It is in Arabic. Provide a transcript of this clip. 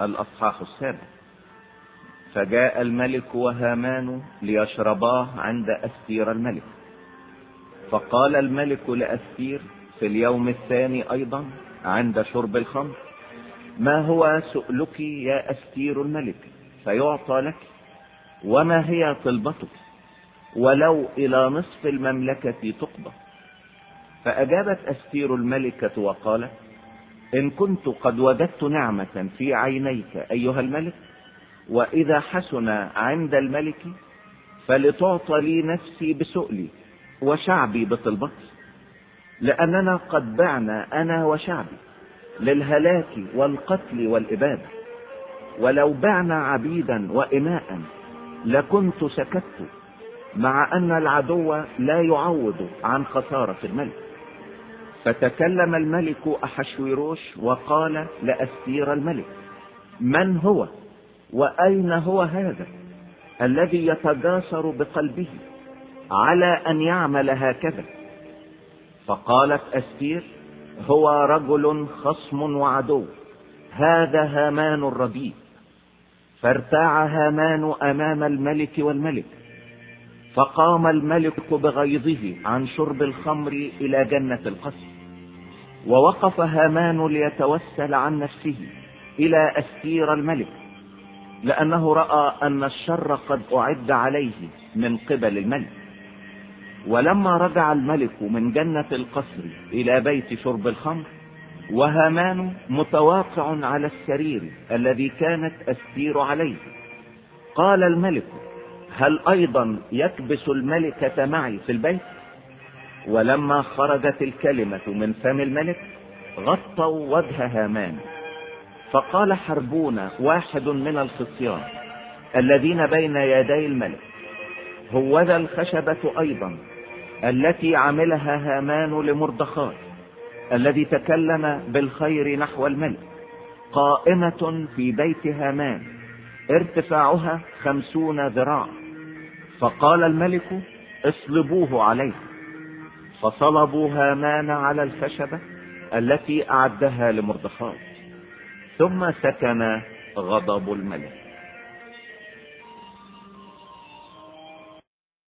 الأصحاح 7. فجاء الملك وهامان ليشرباه عند أستير الملك. فقال الملك لأستير في اليوم الثاني أيضا عند شرب الخمر: ما هو سؤلك يا أستير الملك فيعطى لك؟ وما هي طلبتك؟ ولو إلى نصف المملكة تقضى. فأجابت أستير الملكة وقالت: إن كنت قد وجدت نعمة في عينيك أيها الملك، وإذا حسن عند الملك، فلتعطى لي نفسي بسؤلي وشعبي بطلبتي، لأننا قد بعنا أنا وشعبي للهلاك والقتل والإبادة. ولو بعنا عبيدا وإماء لكنت سكت، مع أن العدو لا يعوض عن خسارة الملك. فتكلم الملك أحشويروش وقال لأستير الملك: من هو وأين هو هذا الذي يتجاسر بقلبه على أن يعمل هكذا؟ فقالت أستير: هو رجل خصم وعدو، هذا هامان الرديء. فارتاع هامان أمام الملك والملك. فقام الملك بغيظه عن شرب الخمر إلى جنة القصر. ووقف هامان ليتوسل عن نفسه إلى أستير الملك، لأنه رأى أن الشر قد أعد عليه من قبل الملك. ولما رجع الملك من جنة القصر إلى بيت شرب الخمر، وهامان متواقع على السرير الذي كانت أستير عليه، قال الملك: هل أيضا يكبس الملكة معي في البيت؟ ولما خرجت الكلمة من فم الملك غطوا وجه هامان. فقال حربون واحد من الخصيان الذين بين يدي الملك: هوذا الخشبة أيضا التي عملها هامان لمردخاي الذي تكلم بالخير نحو الملك، قائمة في بيت هامان، ارتفاعها 50 ذراع. فقال الملك: اصلبوه عليه. فصلبوا هامان على الخشبة التي أعدها لمردخاي. ثم سكن غضب الملك.